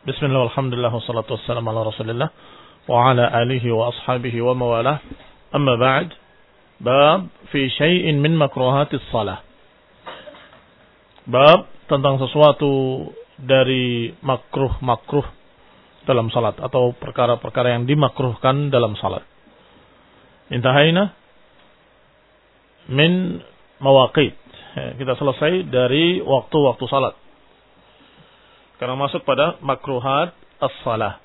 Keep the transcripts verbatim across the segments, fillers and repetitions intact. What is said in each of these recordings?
Bismillah, alhamdulillah, wassalatu wassalamu ala rasulillah wa ala alihi wa ashabihi wa mawalah. Amma ba'd. Bab fi syai'in min makruhatis salah. Bab tentang sesuatu dari makruh-makruh dalam salat atau perkara-perkara yang dimakruhkan dalam salat. Intahaina min mawaqit. Kita selesai dari waktu-waktu salat. Karena masuk pada makruhat as-salah.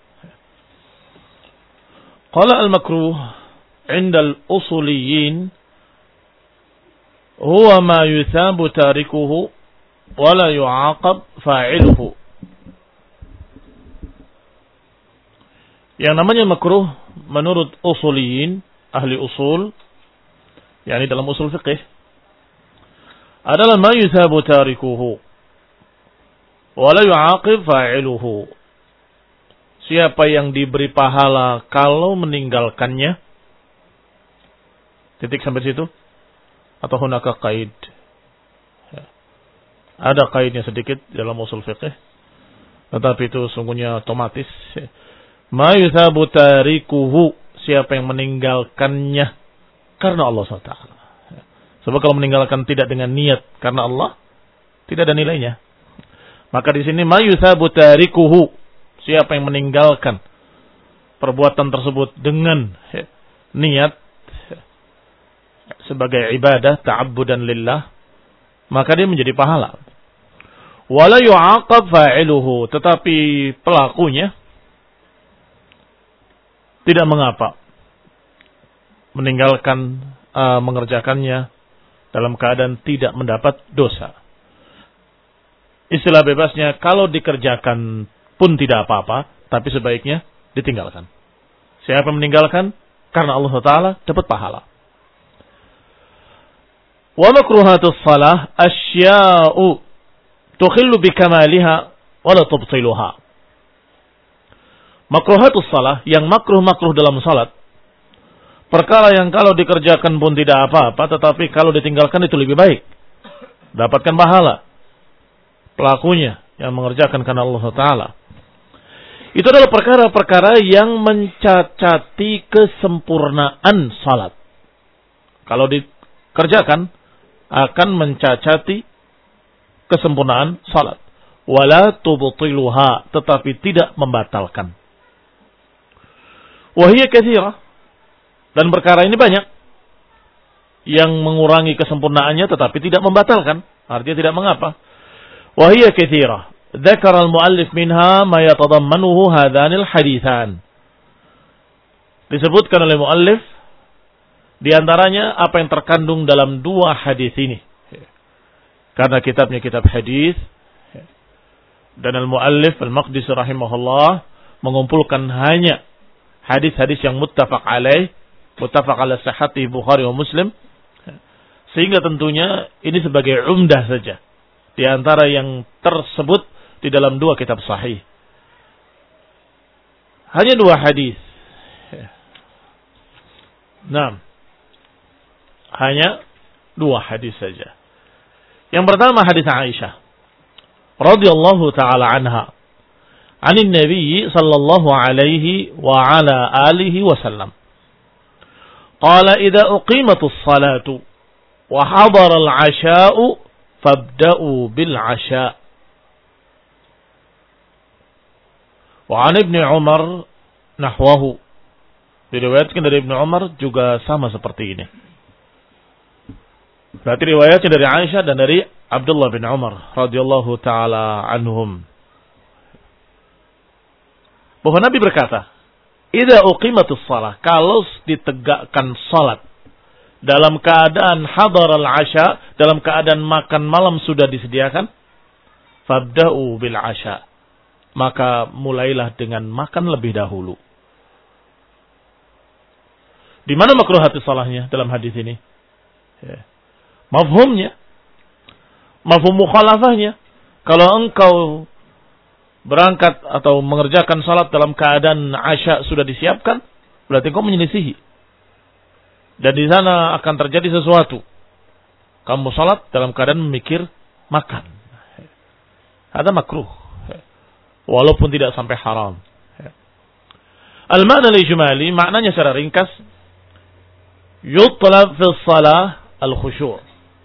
Qala al-makruh 'inda al-usuliyyin huwa ma yuthabu tarikuhu wa la yu'aqab fa'iluhu. Yang namanya makruh menurut usuliyyin, ahli usul, yakni dalam usul fiqih, adalah ma yuthabu tarikuhu wala yu'aqib fa'iluhu. Siapa yang diberi pahala kalau meninggalkannya? Titik sampai situ? Atau hunaka qaid? Ada qaidnya sedikit dalam usul fiqh, tetapi itu sungguhnya otomatis. Ma yuthabu tarikuhu, siapa yang meninggalkannya karena Allah subhanahu wa taala. Sebab kalau meninggalkan tidak dengan niat karena Allah, tidak ada nilainya. Maka di sini ma yuthabu tarikuhu, siapa yang meninggalkan perbuatan tersebut dengan niat sebagai ibadah ta'abbudan lillah, maka dia menjadi pahala. Wala yu'aqab fa'iluhu, tetapi pelakunya tidak mengapa meninggalkan uh, mengerjakannya dalam keadaan tidak mendapat dosa. Istilah bebasnya, kalau dikerjakan pun tidak apa-apa, tapi sebaiknya ditinggalkan. Siapa yang meninggalkan karena Allah Taala dapat pahala. Wa makruhatus salah asya'u tukhillu bikamaliha wa la tubtiluha. Makruhatus salah, yang makruh-makruh dalam salat, perkara yang kalau dikerjakan pun tidak apa-apa, tetapi kalau ditinggalkan itu lebih baik, dapatkan pahala. Pelakunya yang mengerjakan karena Allah Ta'ala. Itu adalah perkara-perkara yang mencacati kesempurnaan salat. Kalau dikerjakan akan mencacati kesempurnaan salat. Wala tubtiluha, tetapi tidak membatalkan. Wahiyya katsirah, dan perkara ini banyak yang mengurangi kesempurnaannya tetapi tidak membatalkan. Artinya tidak mengapa. وهي كثيرة ذكر المؤلف منها ما يتضمنه هذان الحديثان. Disebutkan oleh muallif di antaranya apa yang terkandung dalam dua hadis ini. Karena kitabnya kitab hadis, dan al-muallif al-Maqdisi rahimahullah mengumpulkan hanya hadis-hadis yang muttafaq alaih, muttafaq ala sihhati Bukhari wa Muslim, sehingga tentunya ini sebagai umdah saja di antara yang tersebut di dalam dua kitab sahih. Hanya dua hadis. Nah, hanya dua hadis saja. Yang pertama hadis Aisyah radhiyallahu taala anha, anin Nabi sallallahu alaihi wa ala alihi wasallam. Qala idza uqimatus salatu wa hadara al-'asha'u fabda'u bil 'asha'. Wa 'an Ibnu Umar nahwahu. Diriwayatkan dari Ibnu Umar juga sama seperti ini. Berarti riwayatnya dari Aisyah dan dari Abdullah bin Umar radhiyallahu taala anhum. Bahwa Nabi berkata, "Idza uqimatus shalah," kalau ditegakkan salat dalam keadaan hadar al-'asha, dalam keadaan makan malam sudah disediakan, fabda'u bil 'asha, maka mulailah dengan makan lebih dahulu. Di mana makruhatus salahnya dalam hadis ini? Ya. Mafhumnya, mafhum mukhalafahnya. Kalau engkau berangkat atau mengerjakan salat dalam keadaan 'asha sudah disiapkan, berarti engkau menyelisihi. Dan di sana akan terjadi sesuatu. Kamu salat dalam keadaan memikir makan. Ada makruh. walaupun tidak sampai haram. Al-ma'na al-ijmali, maknanya secara ringkas, yutlab fi shalah al-khusyu'.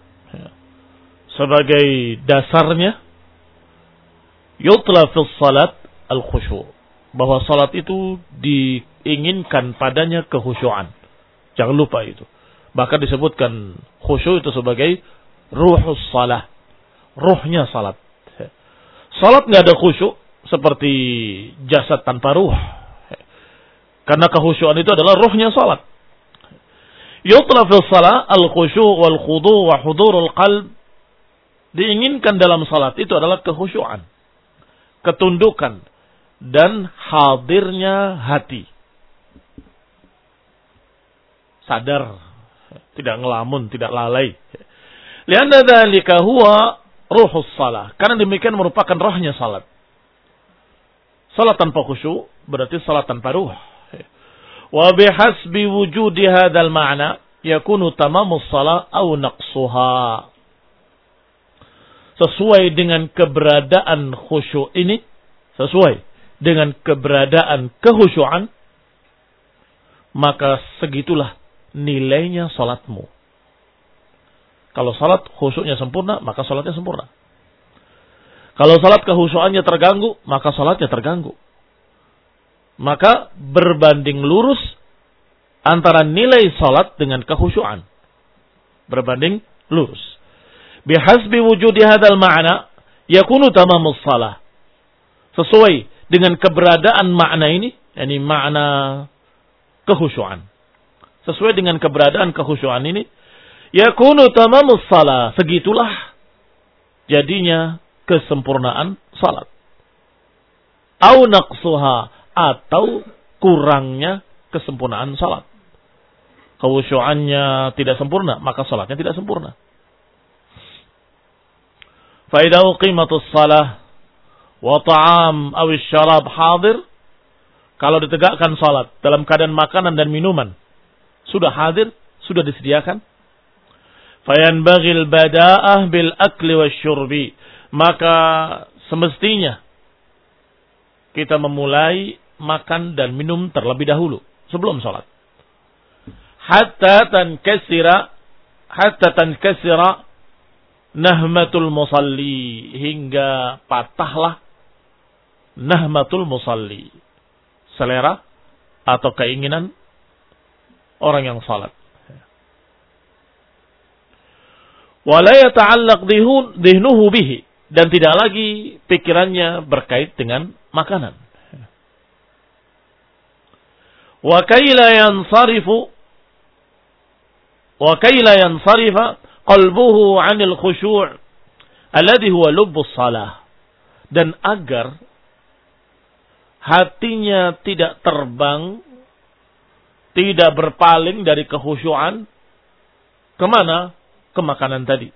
Sebagai dasarnya, yutlab fi salat al-khusyu'. Bahwa salat itu diinginkan padanya kehusyuan. Jangan lupa itu. Bahkan disebutkan khusyuk itu sebagai ruhus salah. Ruhnya salat. Salat nggak ada khusyuk seperti jasad tanpa ruh. Karena kehusyuan itu adalah ruhnya salat. Yutlab fil salah al-khusyu' wal khudu' wa hudurul qalb. Diinginkan dalam salat itu adalah kehusyuan, ketundukan, dan hadirnya hati. Sadar, tidak ngelamun, tidak lalai. Lianna dzalika huwa ruhus salah. Karena demikian merupakan rohnya salat. Salat tanpa khusyuk berarti salat tanpa ruh. Wa bihasbi wujudi hadzal ma'na yakunu tamamus salah aw naqsuha. Sesuai dengan keberadaan khusyuk ini, sesuai dengan keberadaan kehusyuan, maka segitulah nilainya salatmu. Kalau salat khusyuknya sempurna, maka salatnya sempurna. Kalau salat kehusyuannya terganggu, maka salatnya terganggu. Maka berbanding lurus antara nilai salat dengan kehusyuan. Berbanding lurus. Bihasbi wujudi hadzal ma'na yakunu tamamus shalah. Sesuai dengan keberadaan makna ini, yakni makna kehusyuan. Sesuai dengan keberadaan kehusyuan ini, yakunu tamamus shalah. Segitulah jadinya kesempurnaan salat. Au naqsuha, atau kurangnya kesempurnaan salat. Kehusyuannya tidak sempurna, maka salatnya tidak sempurna. Fa idza uqimatus shalah wa ta'am aw syarab hadir, kalau ditegakkan salat dalam keadaan makanan dan minuman sudah hadir, sudah disediakan, fayanbaghil bada'ah bil akli wasyurbi, maka semestinya kita memulai makan dan minum terlebih dahulu sebelum salat. Hatta tankasira hatta tankasira nahmatul musalli, hingga patahlah nahmatul musalli, selera atau keinginan orang yang salat. Wala yata'allaq dhihnuhu bihi, dan tidak lagi pikirannya berkait dengan makanan. Wa kayla yansarifu wa kayla yansarifa qalbuhu 'anil khusyu' alladhi huwa lubbus shalah, dan agar hatinya tidak terbang, tidak berpaling dari kehusyuan kemana? Ke makanan tadi.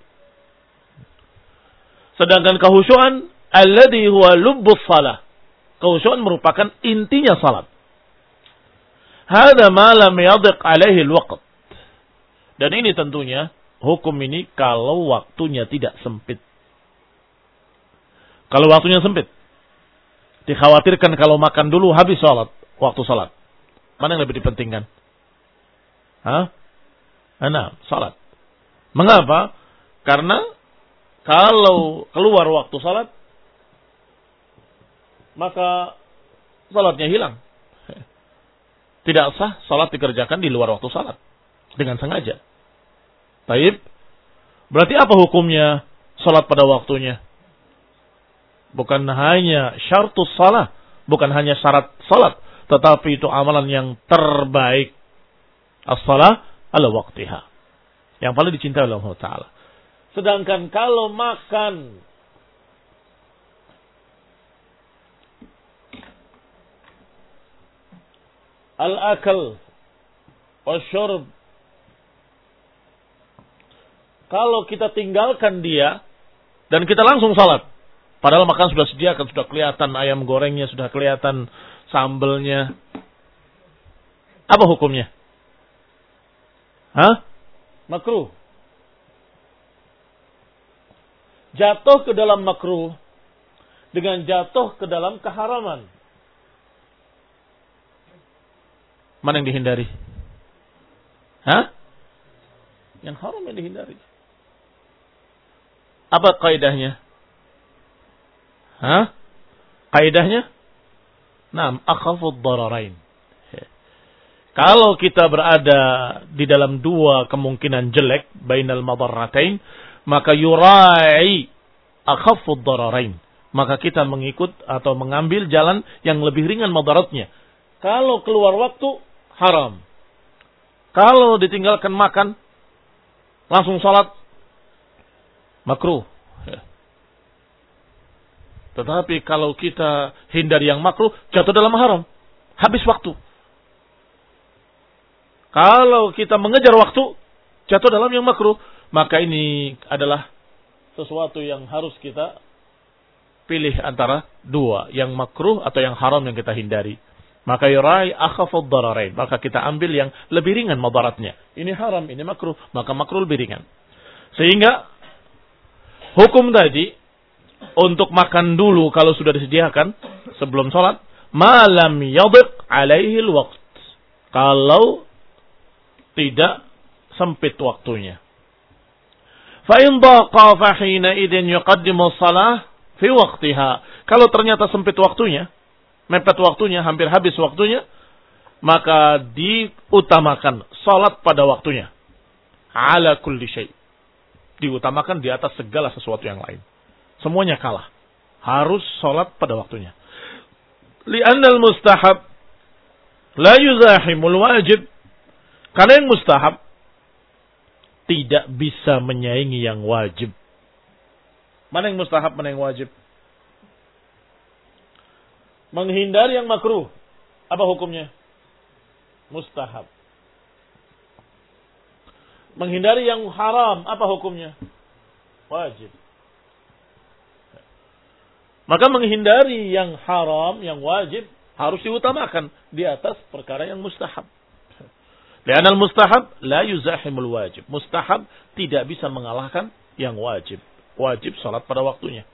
Sedangkan kehusyuan alladhi huwa lubbus shalah, kehusyuan merupakan intinya salat. Hadza ma lam yadhiq alaihi alwaqt, dan ini tentunya hukum ini kalau waktunya tidak sempit. Kalau waktunya sempit, dikhawatirkan kalau makan dulu habis salat, waktu salat. Mana yang lebih dipentingkan? Hah? Nah, salat. Mengapa? Karena kalau keluar waktu salat, maka salatnya hilang. Tidak sah salat dikerjakan di luar waktu salat dengan sengaja. Baik. Berarti apa hukumnya salat pada waktunya? Bukan hanya syartus salat, bukan hanya syarat salat, tetapi itu amalan yang terbaik. As-salah ala waqtiha, yang paling dicintai oleh Allah Ta'ala. Sedangkan kalau makan al-akal wasyurb, kalau kita tinggalkan dia dan kita langsung salat, padahal makan sudah sediakan, sudah kelihatan ayam gorengnya, sudah kelihatan sambelnya, apa hukumnya? Hah? Makruh. Jatuh ke dalam makruh dengan jatuh ke dalam keharaman. Mana yang dihindari? Hah? Yang haram yang dihindari. Apa kaidahnya? Hah? Kaidahnya? Naam, akhafud dararain. Kalau kita berada di dalam dua kemungkinan jelek, bainal madarratain, maka yurai akhafud dararain. Maka kita mengikut atau mengambil jalan yang lebih ringan madaratnya. Kalau keluar waktu, haram. Kalau ditinggalkan makan, langsung salat, makruh. Tetapi kalau kita hindari yang makruh, jatuh dalam haram. Habis waktu. Kalau kita mengejar waktu, jatuh dalam yang makruh. Maka ini adalah sesuatu yang harus kita pilih antara dua. Yang makruh atau yang haram yang kita hindari. Maka yurai akhafud dararain. Maka kita ambil yang lebih ringan madaratnya. Ini haram, ini makruh. Maka makruh lebih ringan. Sehingga hukum tadi untuk makan dulu kalau sudah disediakan sebelum sholat. Malam yadiq alaihi alwaqt. Kalau tidak sempit waktunya. Fa in daqa fa hina idzin yuqaddimu shalah fi waqtiha. Kalau ternyata sempit waktunya, mepet waktunya, hampir habis waktunya, maka diutamakan salat pada waktunya. Ala kulli syai. Diutamakan di atas segala sesuatu yang lain. Semuanya kalah. Harus salat pada waktunya. Li'anna al-mustahab la yuzahimul wajib. Karena yang mustahab tidak bisa menyaingi yang wajib. Mana yang mustahab, mana yang wajib? Menghindari yang makruh. Apa hukumnya? Mustahab. Menghindari yang haram. Apa hukumnya? Wajib. Maka menghindari yang haram, yang wajib, harus diutamakan di atas perkara yang mustahab. Li'anal mustahab la yuzahimul wajib. Mustahab tidak bisa mengalahkan yang wajib. Wajib salat pada waktunya.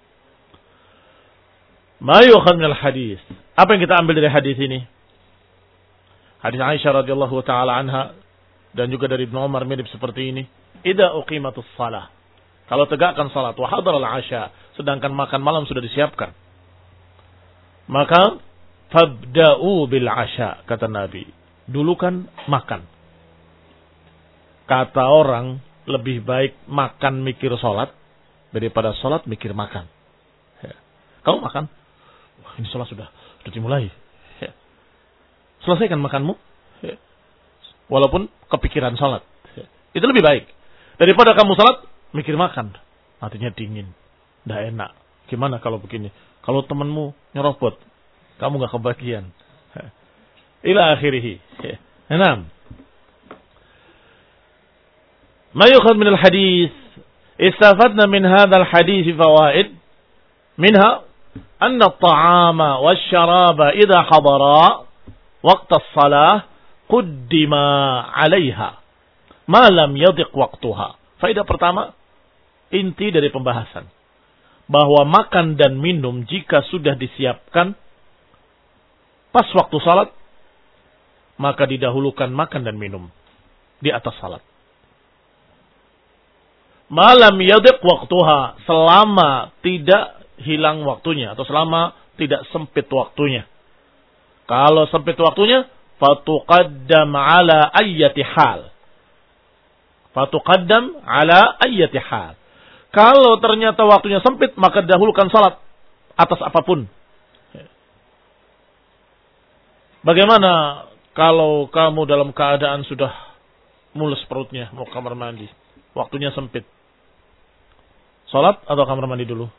Ma yu'khadh minal hadis. Apa yang kita ambil dari hadis ini? Hadis Aisyah radhiyallahu taala anha dan juga dari Ibnu Umar mirip seperti ini. Idza uqimatus shalah. Kalau tegakkan salat wa hadaral asya, sedangkan makan malam sudah disiapkan. Maka fabda'u bil asya, kata Nabi. Dulukan makan. Kata orang, lebih baik makan mikir sholat daripada sholat mikir makan. Ya. Kamu makan, wah, ini sholat sudah sudah dimulai. Ya. Selesaikan makanmu, ya. Walaupun kepikiran sholat. Ya. Itu lebih baik daripada kamu sholat mikir makan. Artinya dingin, tidak enak. Gimana kalau begini? Kalau temanmu nyerobot, kamu nggak kebagian. Ya. Ila akhirih. Ya. Enam. ما يؤخذ من الحديث استفدنا من هذا الحديث فوائد منها أن الطعام والشراب إذا حضرا وقت الصلاة قدم عليها ما لم يضق وقتها. Faedah pertama, inti dari pembahasan bahwa makan dan minum jika sudah disiapkan pas waktu salat, maka didahulukan makan dan minum di atas salat. Malam yadiq waktuha, selama tidak hilang waktunya atau selama tidak sempit waktunya. Kalau sempit waktunya, fatuqaddam ala ayyati hal. Fatuqaddam ala ayyati hal. Kalau ternyata waktunya sempit, maka dahulukan salat atas apapun. Bagaimana kalau kamu dalam keadaan sudah mulus perutnya, mau kamar mandi, waktunya sempit? Salat atau kamar mandi dulu?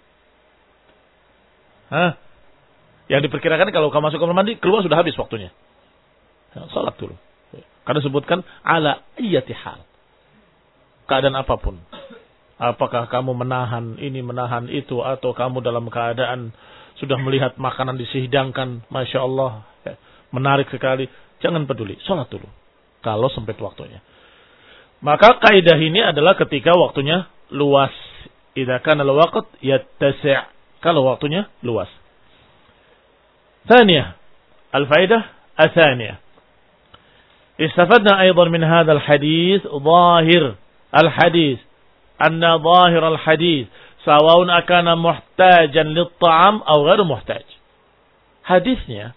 Hah? Yang diperkirakan kalau kamu masuk kamar mandi, keluar sudah habis waktunya. Salat dulu. Karena sebutkan ala ayyati hal. Keadaan apapun. Apakah kamu menahan ini, menahan itu, atau kamu dalam keadaan sudah melihat makanan disihidangkan, Masya Allah, menarik sekali. Jangan peduli, salat dulu. Kalau sempit waktunya. Maka kaidah ini adalah ketika waktunya luas. Idza kana al-waqt yattasi', Kalau waktunya luas. Thaniyah, al-faidah الثانية استفدنا أيضا من هذا الحديث ظاهر الحديث أن ظاهر الحديث سواء أكان محتاجا للطعام أو غير محتاج. Hadisnya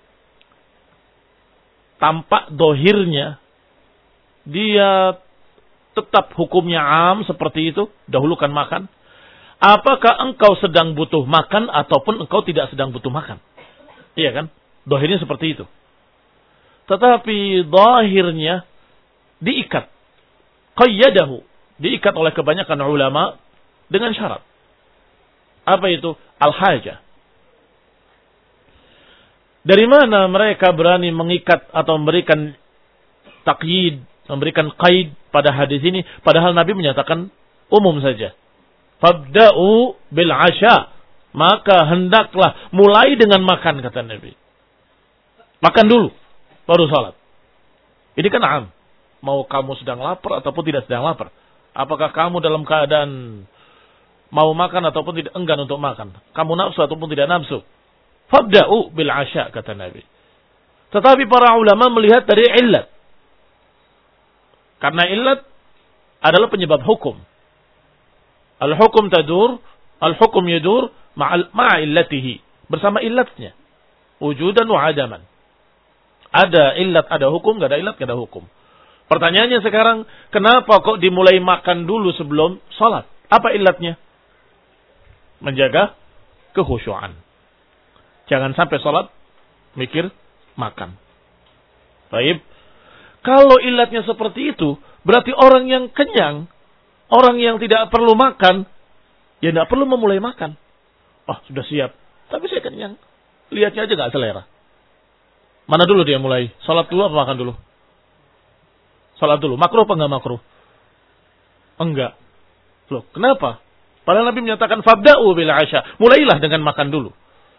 tampak dohirnya dia tetap hukumnya am seperti itu, dahulukan makan. Apakah engkau sedang butuh makan ataupun engkau tidak sedang butuh makan? Iya kan? Dohirnya seperti itu. Tetapi zahirnya diikat. Qayyadahu. Diikat oleh kebanyakan ulama dengan syarat. Apa itu? Al-hajah. Dari mana mereka berani mengikat atau memberikan takyid, memberikan qaid pada hadis ini, padahal Nabi menyatakan umum saja. Fabda'u bil 'asha. Maka hendaklah mulai dengan makan, kata Nabi. Makan dulu baru salat. Ini kan am. Mau kamu sedang lapar ataupun tidak sedang lapar. Apakah kamu dalam keadaan mau makan ataupun tidak enggan untuk makan. Kamu nafsu ataupun tidak nafsu. Fabda'u bil 'asha, kata Nabi. Tetapi para ulama melihat dari illat. Karena illat adalah penyebab hukum. Al-hukum tadur, al-hukum yadur ma'a illatihi. Bersama illatnya. Wujudan wa adaman. Ada illat, ada hukum, gak ada illat, gak ada hukum. Pertanyaannya sekarang, kenapa kok dimulai makan dulu sebelum salat? Apa illatnya? Menjaga kekhusyuan. Jangan sampai salat mikir makan. Baik. Kalau illatnya seperti itu, berarti orang yang kenyang, orang yang tidak perlu makan, ya tidak perlu memulai makan. Oh, sudah siap. Tapi saya kenyang. Lihatnya aja gak selera. Mana dulu dia mulai? Salat dulu apa makan dulu? Salat dulu. Makruh apa enggak makruh? Enggak. Loh, kenapa? Padahal Nabi menyatakan fabda'u bil 'asha. Mulailah dengan makan dulu.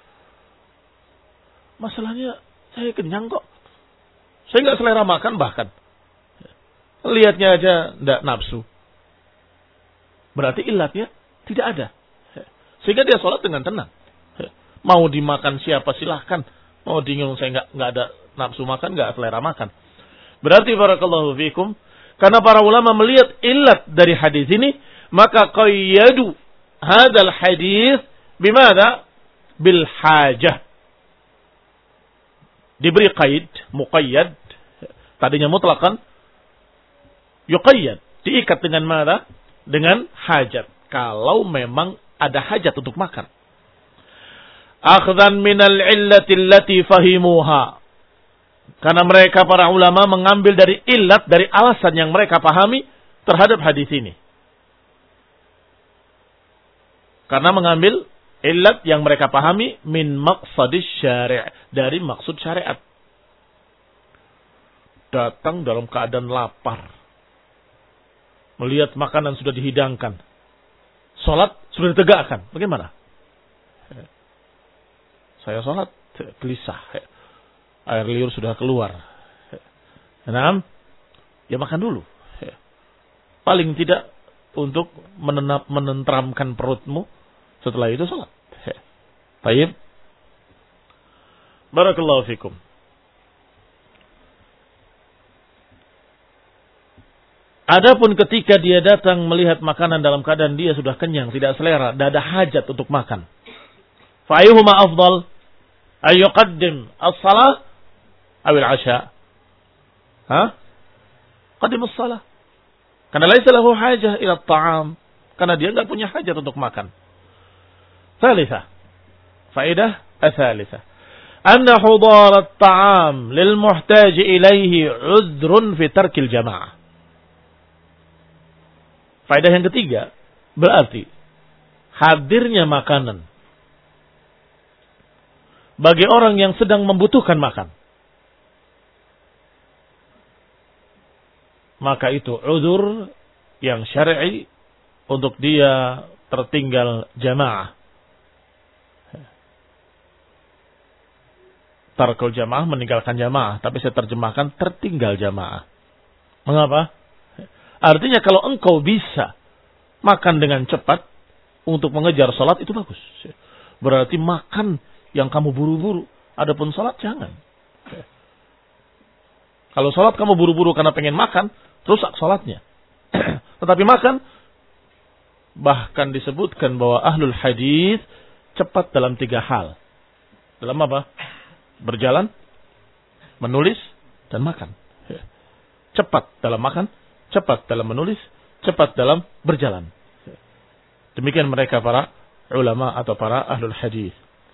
Masalahnya saya kenyang kok. Saya enggak selera makan bahkan. Lihatnya aja enggak nafsu. Berarti illatnya tidak ada. Sehingga dia salat dengan tenang. Mau dimakan siapa silahkan. Mau dingin saya enggak enggak ada nafsu makan, enggak selera makan. Berarti barakallahu fikum, karena para ulama melihat illat dari hadis ini, maka qayyadu hadzal hadis bimada? Bil hajah. Diberi qaid, muqayyad, tadinya mutlaqan, yuqayyad, diikat dengan mana? Dengan hajat. Kalau memang ada hajat untuk makan. Akhdan minal illati allati fahimuha. Karena mereka para ulama mengambil dari illat, dari alasan yang mereka pahami terhadap hadis ini. Karena mengambil illat yang mereka pahami min maqsadis syari', dari maksud syariat. Datang dalam keadaan lapar. Melihat makanan sudah dihidangkan. Salat sudah ditegakkan. Bagaimana? Saya salat gelisah. Air liur sudah keluar. Nah, ya makan dulu. Paling tidak untuk menenap, menentramkan perutmu. Setelah itu salat. Baik. Barakallahu fikum. Adapun ketika dia datang melihat makanan dalam keadaan dia sudah kenyang, tidak selera, tidak ada hajat untuk makan. Fa ayyuhuma afdal? Ayyuqaddim as-salah awil 'asha? Ha? Qaddim as-salah. Karena laisa lahu hajah ila at-ta'am. Karena dia enggak punya hajat untuk makan. Tsalitsah. Faedah ats-tsalitsah. Anna hudar at-ta'am lil muhtaj ilayhi 'udhrun fi tarkil jama'ah. Faedah yang ketiga, berarti hadirnya makanan bagi orang yang sedang membutuhkan makan, maka itu uzur yang syar'i untuk dia tertinggal jamaah. Tarkul jamaah, meninggalkan jamaah, tapi saya terjemahkan tertinggal jamaah. Mengapa? Artinya kalau engkau bisa makan dengan cepat untuk mengejar salat itu bagus. berarti makan yang kamu buru-buru. Adapun salat jangan. Kalau salat kamu buru-buru karena pengen makan, rusak salatnya. Tetapi makan, bahkan disebutkan bahwa ahlul hadis cepat dalam tiga hal. Dalam apa? Berjalan, menulis, dan makan. Cepat dalam makan, cepat dalam menulis, cepat dalam berjalan. Demikian mereka para ulama atau para ahlul hadis.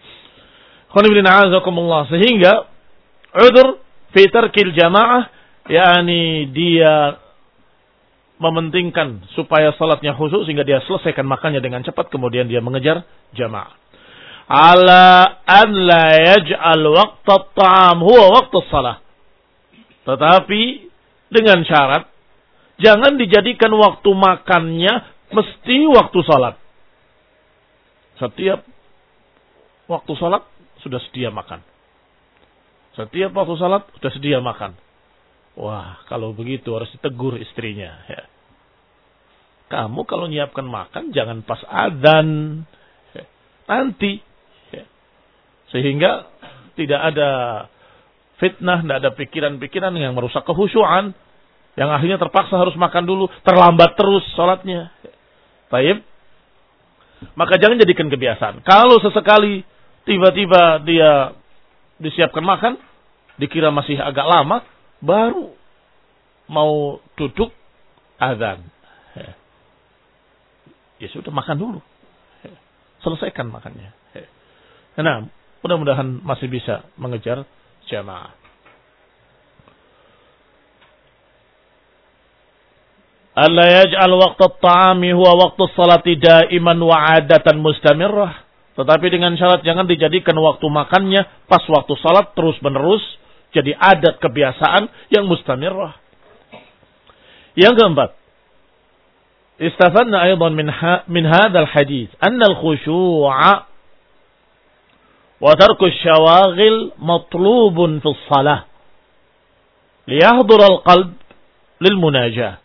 Sehingga udzur fi tarkil jamaah, yakni dia mementingkan supaya salatnya khusyuk sehingga dia selesaikan makannya dengan cepat kemudian dia mengejar jamaah. Ala an la yaj'al waqta at-ta'am huwa waqta as-salah. Tetapi dengan syarat jangan dijadikan waktu makannya mesti waktu salat. Setiap waktu salat sudah sedia makan. Setiap waktu salat sudah sedia makan. Wah, kalau begitu harus ditegur istrinya. Ya. Kamu kalau nyiapkan makan jangan pas adzan. Ya. Nanti. Ya. Sehingga tidak ada fitnah, tidak ada pikiran-pikiran yang merusak khusyuan. Yang akhirnya terpaksa harus makan dulu. Terlambat terus salatnya. Ya. Baik. Maka jangan jadikan kebiasaan. Kalau sesekali tiba-tiba dia disiapkan makan, dikira masih agak lama, baru mau duduk azan. Ya sudah makan dulu. Selesaikan makannya. Nah, mudah-mudahan masih bisa mengejar jamaah. Alla yaj'al waqta at-ta'ami huwa waqtu as-salati da'iman wa 'adatan mustamirrah. Tetapi dengan syarat jangan dijadikan waktu makannya pas waktu salat terus-menerus jadi adat kebiasaan yang mustamirrah. Yang keempat, istafadna aidan min ha, min hadzal hadits anna al-khushu'a wa tarku asy-syawaghil matlubun fi shalah liyahdhur al-qalb lil munajah.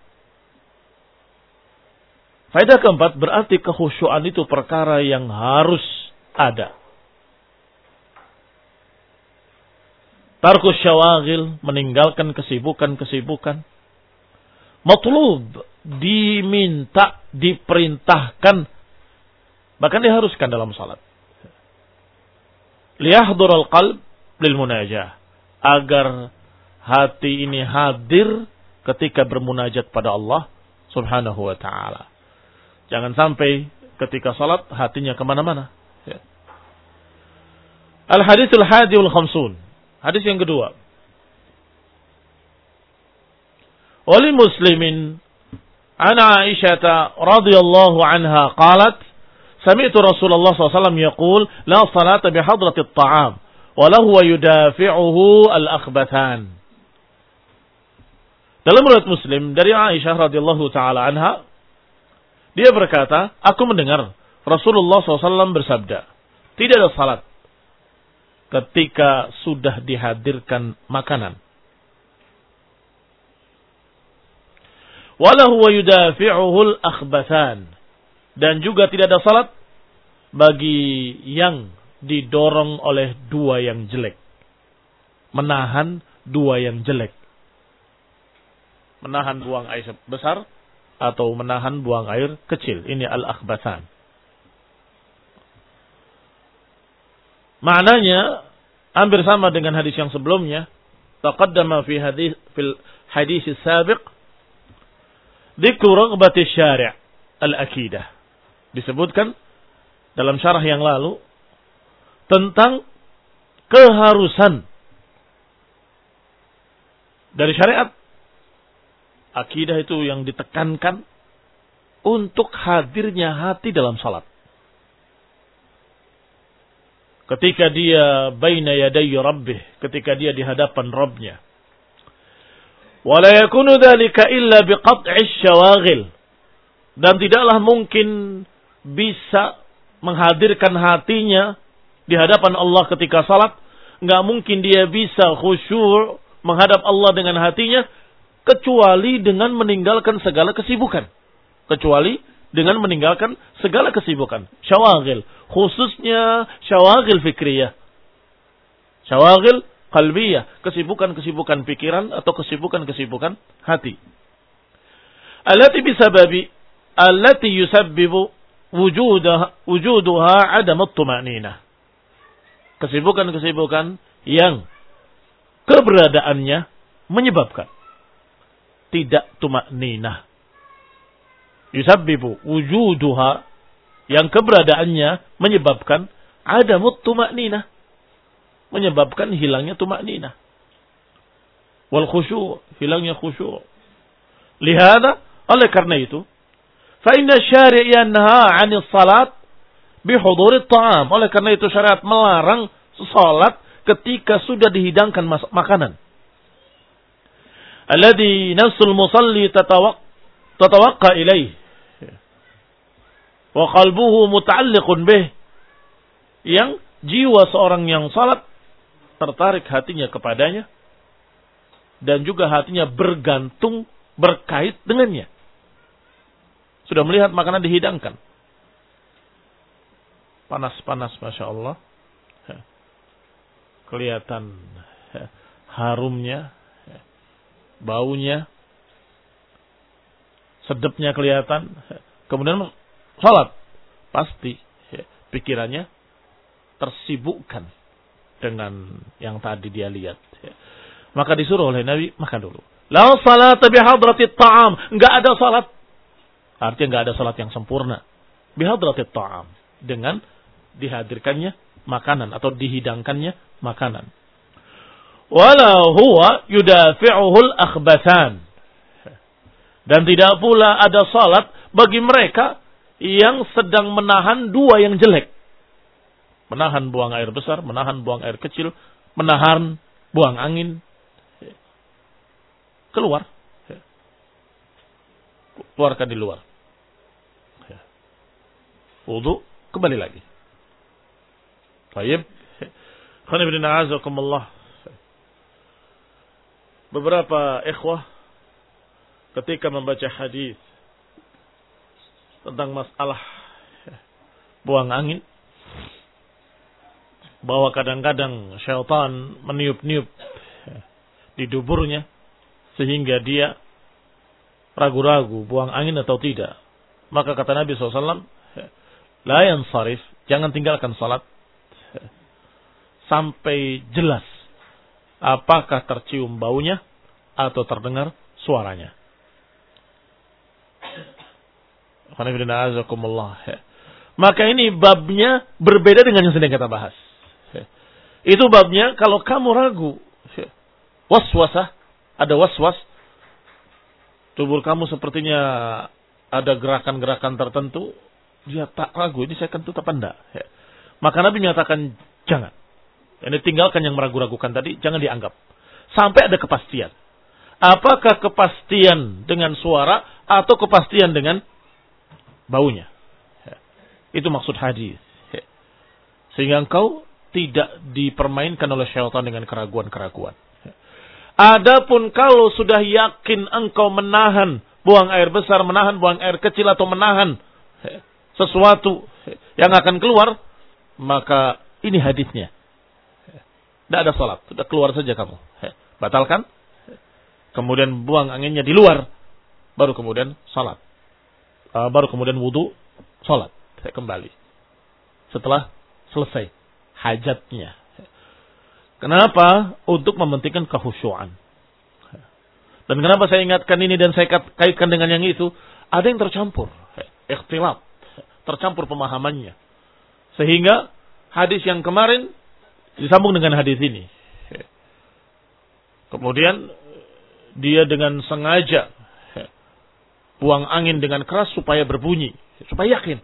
Faedah keempat, berarti kekhusyuan itu perkara yang harus ada. Tarkus syawaghil, meninggalkan kesibukan-kesibukan. Matlub, diminta, diperintahkan, bahkan diharuskan dalam salat. Liyahdhur al-qalb lil munajah, agar hati ini hadir ketika bermunajat pada Allah Subhanahu wa ta'ala. Jangan sampai ketika salat hatinya kemana-mana. Ya. Al-hadithul hadi wal khamsun. Hadis yang kedua. Wali muslimin an Aisyah radhiyallahu anha qalat sami'tu Rasulullah sallallahu alaihi wasallam yaqul la salata bi hadrati at-ta'am wa la huwa yudafi'uhu al-akhbathan. Dalam riwayat Muslim dari Aisyah radhiyallahu taala anha, dia berkata, aku mendengar Rasulullah shallallahu alaihi wasallam bersabda, tidak ada salat ketika sudah dihadirkan makanan. Wala huwa yudafi'uhul akhbathan. Dan juga tidak ada salat bagi yang didorong oleh dua yang jelek. Menahan dua yang jelek. Menahan buang air besar atau menahan buang air kecil. Ini al-akhbathan. Maknanya hampir sama dengan hadis yang sebelumnya. Taqaddama fi hadis fil hadis as-sabiq dzikru raghbati syari' al-akidah. Disebutkan dalam syarah yang lalu tentang keharusan dari syariat. Akidah itu yang ditekankan untuk hadirnya hati dalam salat. Ketika dia baina yaday rabbih, ketika dia di hadapan Rabbnya. Wala yakunu dzalika illa biqat'i syawaghil. Dan tidaklah mungkin bisa menghadirkan hatinya di hadapan Allah ketika salat, enggak mungkin dia bisa khusyuk menghadap Allah dengan hatinya kecuali dengan meninggalkan segala kesibukan. Kecuali dengan meninggalkan segala kesibukan. Syawagil. Khususnya syawagil fikriyah. Syawagil qalbiyah. Kesibukan-kesibukan pikiran atau kesibukan-kesibukan hati. Allati bisababi. Allati yusabbibu wujudaha, wujuduha adam at-tuma'ninah. Kesibukan-kesibukan yang keberadaannya menyebabkan tidak tuma'ninah. Yusabbibu wujuduha, yang keberadaannya menyebabkan adamut tuma'ninah, menyebabkan hilangnya tuma'ninah. Wal khusyu', hilangnya khusyu'. Lihada, oleh karena itu, fa inna syari' yanha 'anil salat bihudurit ta'am. Oleh karena itu syariat melarang salat ketika sudah dihidangkan makanan. Alladhi nafsul musalli tatawaq tatawaqqa ilaih wa qalbuhu muta'alliqun bih, yang jiwa seorang yang salat tertarik hatinya kepadanya dan juga hatinya bergantung, berkait dengannya. Sudah melihat makanan dihidangkan, panas-panas, Masya Allah, kelihatan harumnya, baunya, sedapnya kelihatan, kemudian salat, pasti pikirannya tersibukkan dengan yang tadi dia lihat. Maka disuruh oleh Nabi, makan dulu. La salat bihadratit ta'am, enggak ada salat. Artinya enggak ada salat yang sempurna. Bihadratit ta'am, dengan dihadirkannya makanan atau dihidangkannya makanan. Wala huwa yudafi'uhul akhbathan. Dan tidak pula ada salat bagi mereka yang sedang menahan dua yang jelek. Menahan buang air besar, menahan buang air kecil, menahan buang angin. Keluar. Keluarkan di luar. Wudu, kembali lagi. Baik. Khonibina azakumullah. Beberapa ikhwah ketika membaca hadis tentang masalah buang angin, bahwa kadang-kadang syaitan meniup-niup di duburnya sehingga dia ragu-ragu buang angin atau tidak. Maka kata Nabi shallallahu alaihi wasallam, la yansarif, jangan tinggalkan salat sampai jelas apakah tercium baunya atau terdengar suaranya. Maka ini babnya berbeda dengan yang sedang kita bahas. Itu babnya kalau kamu ragu, waswasah, ada waswas, tubuh kamu sepertinya ada gerakan-gerakan tertentu, dia tak ragu, ini saya kentut apa enggak. Maka Nabi menyatakan jangan. Ini tinggalkan yang meragu-ragukan tadi, jangan dianggap. Sampai ada kepastian. Apakah kepastian dengan suara atau kepastian dengan baunya. Itu maksud hadis. Sehingga engkau tidak dipermainkan oleh syaitan dengan keraguan-keraguan. Adapun kalau sudah yakin engkau menahan buang air besar, menahan buang air kecil, atau menahan sesuatu yang akan keluar, maka ini hadisnya. Tidak ada salat, sudah keluar saja kamu. Batalkan, kemudian buang anginnya di luar, baru kemudian salat. Uh, baru kemudian wudu, salat. Kembali. Setelah selesai hajatnya. Kenapa? Untuk mementingkan kehusyuan. Dan kenapa saya ingatkan ini dan saya kaitkan dengan yang itu? Ada yang tercampur. Ikhtilaf. Tercampur pemahamannya. Sehingga hadis yang kemarin disambung dengan hadis ini. Kemudian dia dengan sengaja buang angin dengan keras supaya berbunyi, supaya yakin.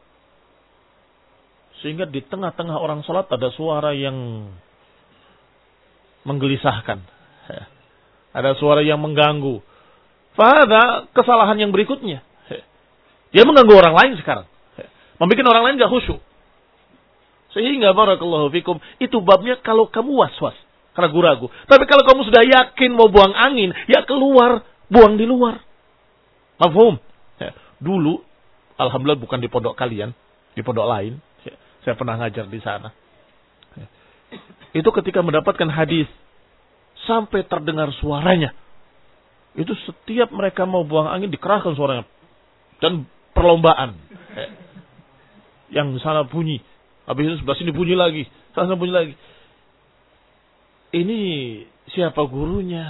Sehingga di tengah-tengah orang salat ada suara yang menggelisahkan. Ada suara yang mengganggu. Fahada kesalahan yang berikutnya. Dia mengganggu orang lain sekarang. Membuat orang lain gak khusyuk. Sehingga barakallahu fikum, itu babnya kalau kamu was-was, ragu-ragu. Tapi kalau kamu sudah yakin mau buang angin, ya keluar, buang di luar. Mafhum? Ya, dulu Alhamdulillah bukan di pondok kalian, di pondok lain. Saya pernah ngajar di sana. Itu ketika mendapatkan hadis sampai terdengar suaranya. Itu setiap mereka mau buang angin dikerahkan suaranya. Dan perlombaan. Yang sana bunyi. Habis itu sebelah sini bunyi lagi. Sana bunyi lagi. Ini siapa gurunya?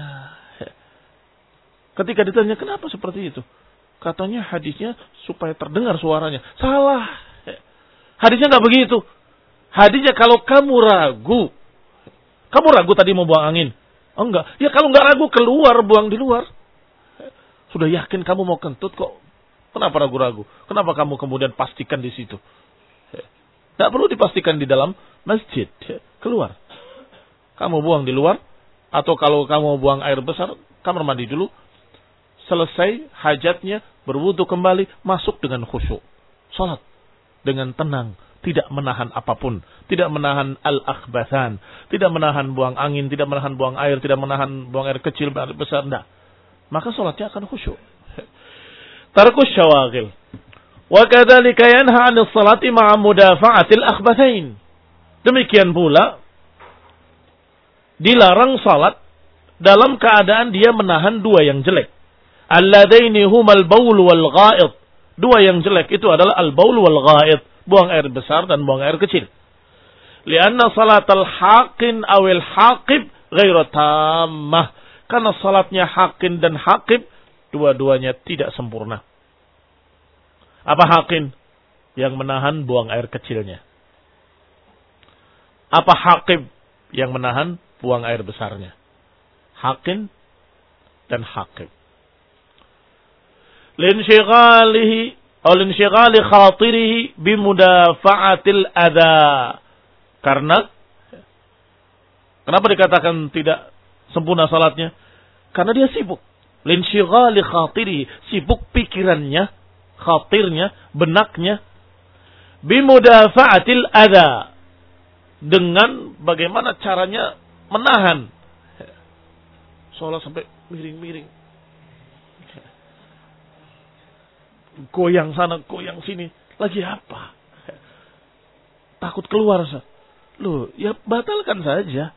Ketika ditanya kenapa seperti itu? Katanya hadisnya supaya terdengar suaranya. Salah. Hadisnya nggak begitu. Hadisnya kalau kamu ragu. Kamu ragu tadi mau buang angin. Oh enggak. Ya kalau nggak ragu keluar, buang di luar. Sudah yakin kamu mau kentut kok. Kenapa ragu-ragu? Kenapa kamu kemudian pastikan di situ? Tidak perlu dipastikan di dalam masjid. Keluar. Kamu buang di luar. Atau kalau kamu buang air besar, kamar mandi dulu. Selesai hajatnya, berwudu kembali, masuk dengan khusyuk. Salat dengan tenang. Tidak menahan apapun. Tidak menahan al-akhbathan. Tidak menahan buang angin. Tidak menahan buang air. Tidak menahan buang air kecil, air besar. Tidak. Maka salatnya akan khusyuk. Tarkus syawagil. Wa kadzalika yanha 'anil salati ma'a mudafa'atil akhbathain. Demikian pula dilarang salat dalam keadaan dia menahan dua yang jelek. Alladaini humal baul wal gha'id. Dua yang jelek itu adalah al-baul wal gha'id, buang air besar dan buang air kecil. Lianna salatal haqin awil haqib ghairu tammah. Karena salatnya haqin dan haqib dua-duanya tidak sempurna. Apa haqin? Yang menahan buang air kecilnya. Apa haqib? Yang menahan buang air besarnya. Haqin dan haqib. Linsyghalihi atau linsyighali khatirihi bimudafa'atil adha. Karena kenapa dikatakan tidak sempurna salatnya? Karena dia sibuk. Linsyighali khatirihi, sibuk pikirannya, khatirnya, benaknya bimudafa'atil adha, dengan bagaimana caranya menahan. Salat sampai miring-miring. Goyang sana, goyang sini. Lagi apa? Takut keluar. Loh, ya batalkan saja.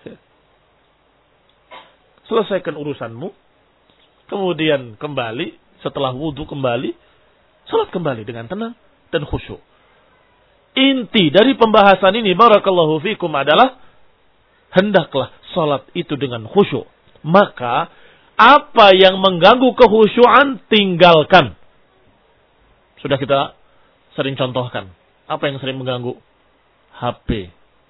Selesaikan urusanmu. Kemudian kembali. Setelah wudhu kembali. Salat kembali dengan tenang dan khusyuk. Inti dari pembahasan ini, barakallahu fikum, adalah hendaklah salat itu dengan khusyuk. Maka apa yang mengganggu kekhusyuan tinggalkan. Sudah kita sering contohkan. Apa yang sering mengganggu? H P.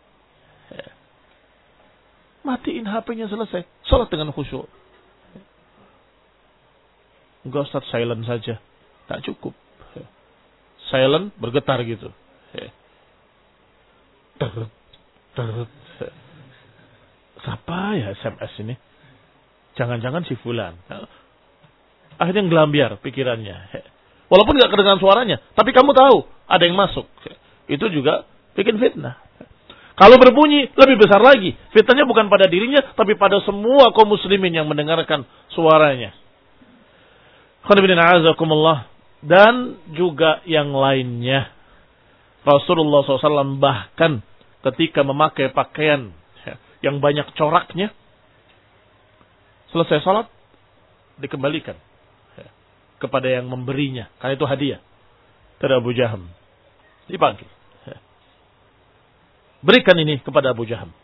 Matiin H P-nya, selesai. Salat dengan khusyuk. Enggak, Ustaz, silent saja. Tak cukup. Silent, bergetar gitu. Terut, terut. Siapa ya S M S ini? Jangan-jangan si fulan. Akhirnya ngelambiar pikirannya. Walaupun nggak kedengaran suaranya, tapi kamu tahu ada yang masuk. Itu juga bikin fitnah. Kalau berbunyi lebih besar lagi. Fitnahnya bukan pada dirinya, tapi pada semua kaum muslimin yang mendengarkan suaranya. Dan juga yang lainnya. Rasulullah shallallahu alaihi wasallam bahkan ketika memakai pakaian yang banyak coraknya, selesai salat dikembalikan kepada yang memberinya, karena itu hadiah dari Abu Jaham. Dipanggil, berikan ini kepada Abu Jaham.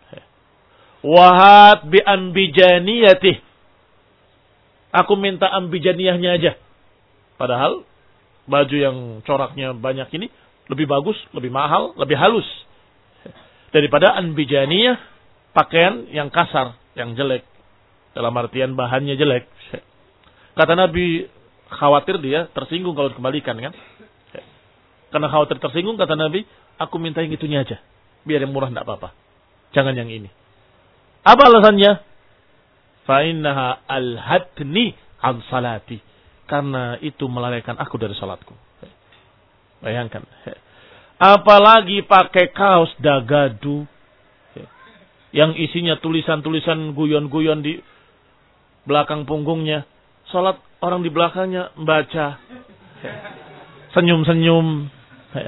Wahat bi ambijaniyatih, aku minta ambijaniyahnya aja. Padahal baju yang coraknya banyak ini lebih bagus, lebih mahal, lebih halus daripada ambijaniyah, pakaian yang kasar, yang jelek, dalam artian bahannya jelek. Kata Nabi, khawatir dia tersinggung kalau dikembalikan, kan? Karena khawatir tersinggung, kata Nabi, aku minta yang itunya aja. Biar yang murah tidak apa-apa. Jangan yang ini. Apa alasannya? Fa'innaha alhatni an salati. Karena itu melalaikan aku dari salatku. Bayangkan. Apalagi pakai kaos dagadu. Yang isinya tulisan-tulisan guyon-guyon di belakang punggungnya. Salat orang di belakangnya membaca. senyum-senyum.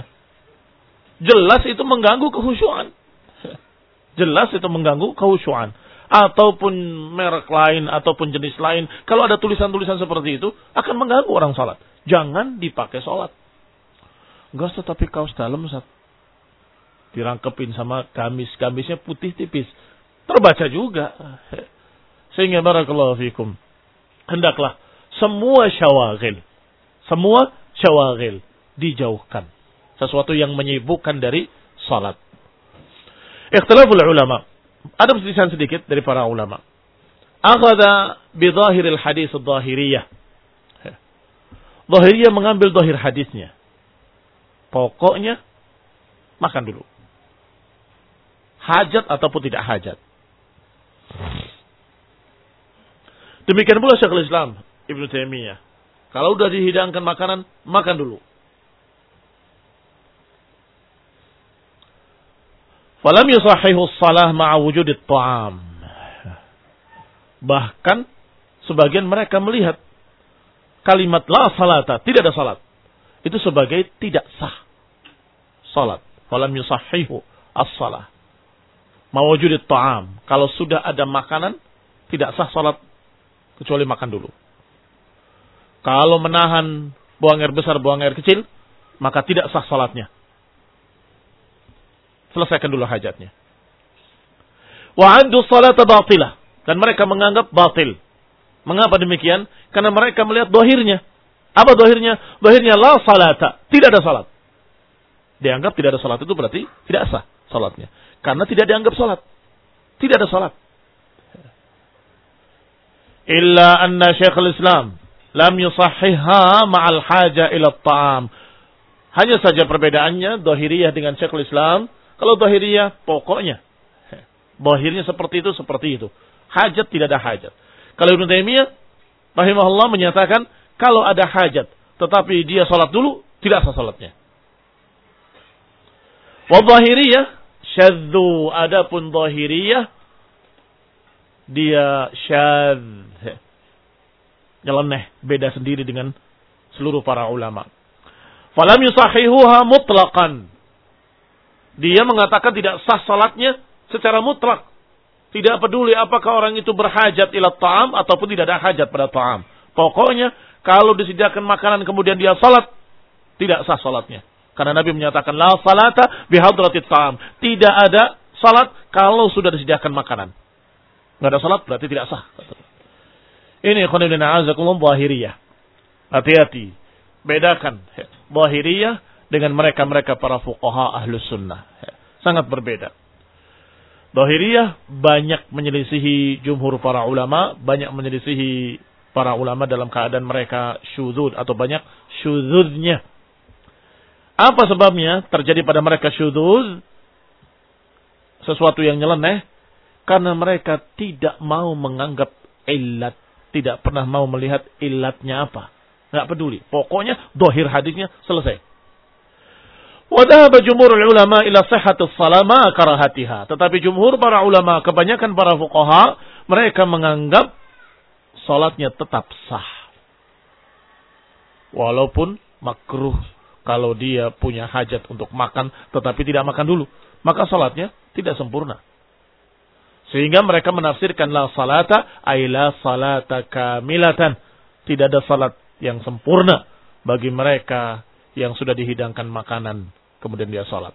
Jelas itu mengganggu kekhusyuan. Jelas itu mengganggu kekhusyuan. Ataupun merek lain, ataupun jenis lain. Kalau ada tulisan-tulisan seperti itu, akan mengganggu orang salat. Jangan dipakai salat. Enggak, tetapi kaos dalam, Ustaz. Dirangkepin sama gamis. Gamisnya putih tipis. Terbaca juga. Sehingga barakallahu fikum. Hendaklah semua syawagil. Semua syawagil dijauhkan. Sesuatu yang menyibukkan dari salat. Ikhtilaful ulama. Ada perselisihan sedikit dari para ulama. Akhadha bidhahiril hadis ad-dhahiriyah. Dhahiriyah mengambil dhahir hadisnya. Pokoknya makan dulu. Hajat ataupun tidak hajat. Demikian pula Syekhul Islam Ibnu Taimiyah. Kalau sudah dihidangkan makanan, makan dulu. Falam yusahihu shalah ma'a wujudit ta'am. Bahkan sebagian mereka melihat kalimat la salata, tidak ada salat, itu sebagai tidak sah salat. Falam yusahihu as-salah ma'a wujudit ta'am. Kalau sudah ada makanan, tidak sah salat kecuali makan dulu. Kalau menahan buang air besar, buang air kecil, maka tidak sah salatnya. Selesaikan dulu hajatnya. Wa addu salata batilah. Dan mereka menganggap batil. Mengapa demikian? Karena mereka melihat dohirnya. Apa dohirnya? Dohirnya la salata. Tidak ada salat. Dianggap tidak ada salat itu berarti tidak sah salatnya. Karena tidak dianggap salat. Tidak ada salat. Illa anna Syekhul Islam lam yusahhiha ma'al haja ila ta'am. Hanya saja perbedaannya dohiriyah dengan Syekhul Islam. Kalau Zahiriyah, pokoknya. Zahirnya seperti itu, seperti itu. Hajat, tidak ada hajat. Kalau Ibnu Taimiyah, rahimahullah menyatakan, kalau ada hajat, tetapi dia salat dulu, tidak sah salatnya. Wa Zahiriyah, syadzu. Adapun Zahiriyah, dia syadz. Nyeleneh, beda sendiri dengan seluruh para ulama. Falam yusahihuha mutlaqan. Dia mengatakan tidak sah salatnya secara mutlak. Tidak peduli apakah orang itu berhajat ila ta'am ataupun tidak ada hajat pada ta'am. Pokoknya kalau disediakan makanan kemudian dia salat, tidak sah salatnya. Karena Nabi menyatakan la salata bihadratit ta'am. Tidak ada salat kalau sudah disediakan makanan. Enggak ada salat berarti tidak sah. Ini khonibina a'azakumullah Zahiriyah. Hati-hati. Bedakan Zahiriyah dengan mereka-mereka para fuqaha ahlus sunnah. Sangat berbeda. Zahiriyah banyak menyelisihi jumhur para ulama, banyak menyelisihi para ulama dalam keadaan mereka syudzud atau banyak syudzudnya. Apa sebabnya terjadi pada mereka syudzud? Sesuatu yang nyeleneh. Karena mereka tidak mau menganggap illat. Tidak pernah mau melihat illatnya apa. Nggak peduli. Pokoknya zahir hadisnya selesai. Wadhaba jumhur ulama ila sihhatis salama karahatiha. Tetapi jumhur para ulama, kebanyakan para fuqaha, mereka menganggap salatnya tetap sah. Walaupun makruh kalau dia punya hajat untuk makan tetapi tidak makan dulu, maka salatnya tidak sempurna. Sehingga mereka menafsirkan la salata ay la salata kamilatan. Tidak ada salat yang sempurna bagi mereka yang sudah dihidangkan makanan kemudian dia salat.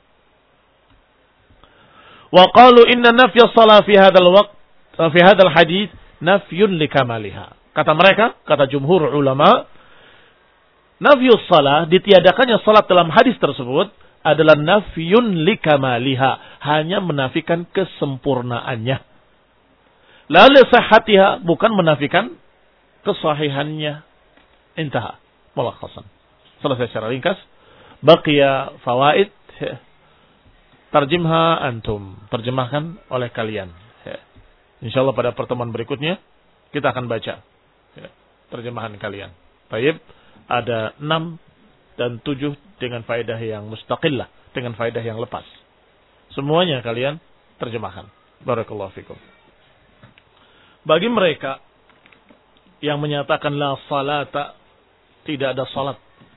Wa qalu inna nafya shalah fi hadzal waqt fi hadzal hadits nafyun likamaliha. Kata mereka, kata jumhur ulama, nafyus shalah, ditiadakannya salat dalam hadis tersebut adalah nafyun likamaliha, hanya menafikan kesempurnaannya. La li sihhatiha, bukan menafikan kesahihannya. Intaha mulakhasan. Selesai secara ringkas. Baqiya fawaid tarjimha antum, terjemahkan oleh kalian. Insyaallah pada pertemuan berikutnya kita akan baca terjemahan kalian. Baik, ada enam dan tujuh dengan faedah yang mustaqillah, dengan faedah yang lepas. Semuanya kalian terjemahkan. Barakallahu fikum. Bagi mereka yang menyatakan la salata, tidak ada salat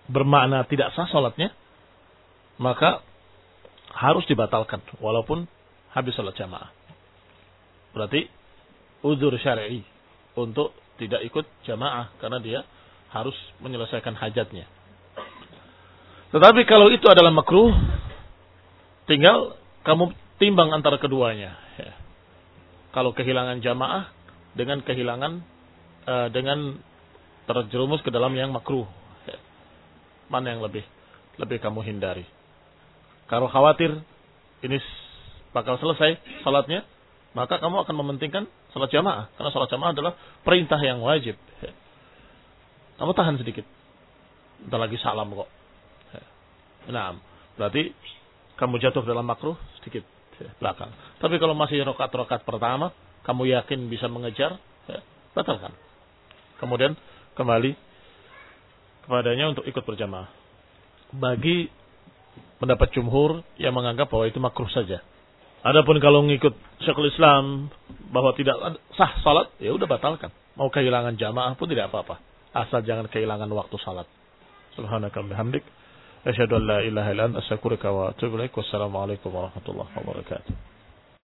bermakna tidak sah salatnya, maka harus dibatalkan walaupun habis salat jamaah. Berarti uzur syar'i untuk tidak ikut jamaah karena dia harus menyelesaikan hajatnya. Tetapi kalau itu adalah makruh, tinggal kamu timbang antara keduanya. Ya. Kalau kehilangan jamaah dengan kehilangan uh, dengan terjerumus ke dalam yang makruh, ya. Mana yang lebih lebih kamu hindari? Kalau khawatir ini bakal selesai salatnya, maka kamu akan mementingkan salat jamaah karena salat jamaah adalah perintah yang wajib. Ya. Kamu tahan sedikit, bentar lagi salam kok. Ya. Nah, berarti kamu jatuh dalam makruh sedikit ya, belakang. Tapi kalau masih rokat-rokat pertama, kamu yakin bisa mengejar, ya, batalkan. Kemudian kembali kepadanya untuk ikut berjamaah. Bagi pendapat jumhur yang menganggap bahwa itu makruh saja. Adapun kalau ngikut Syekhul Islam bahwa tidak sah salat, ya udah batalkan. Mau kehilangan jamaah pun tidak apa-apa. Asal jangan kehilangan waktu salat. Subhanaka bihamdik. Asyhadu an la ilaha illa anta astaghfiruka wa atubu ilaik. Wassalamualaikum warahmatullahi wabarakatuh.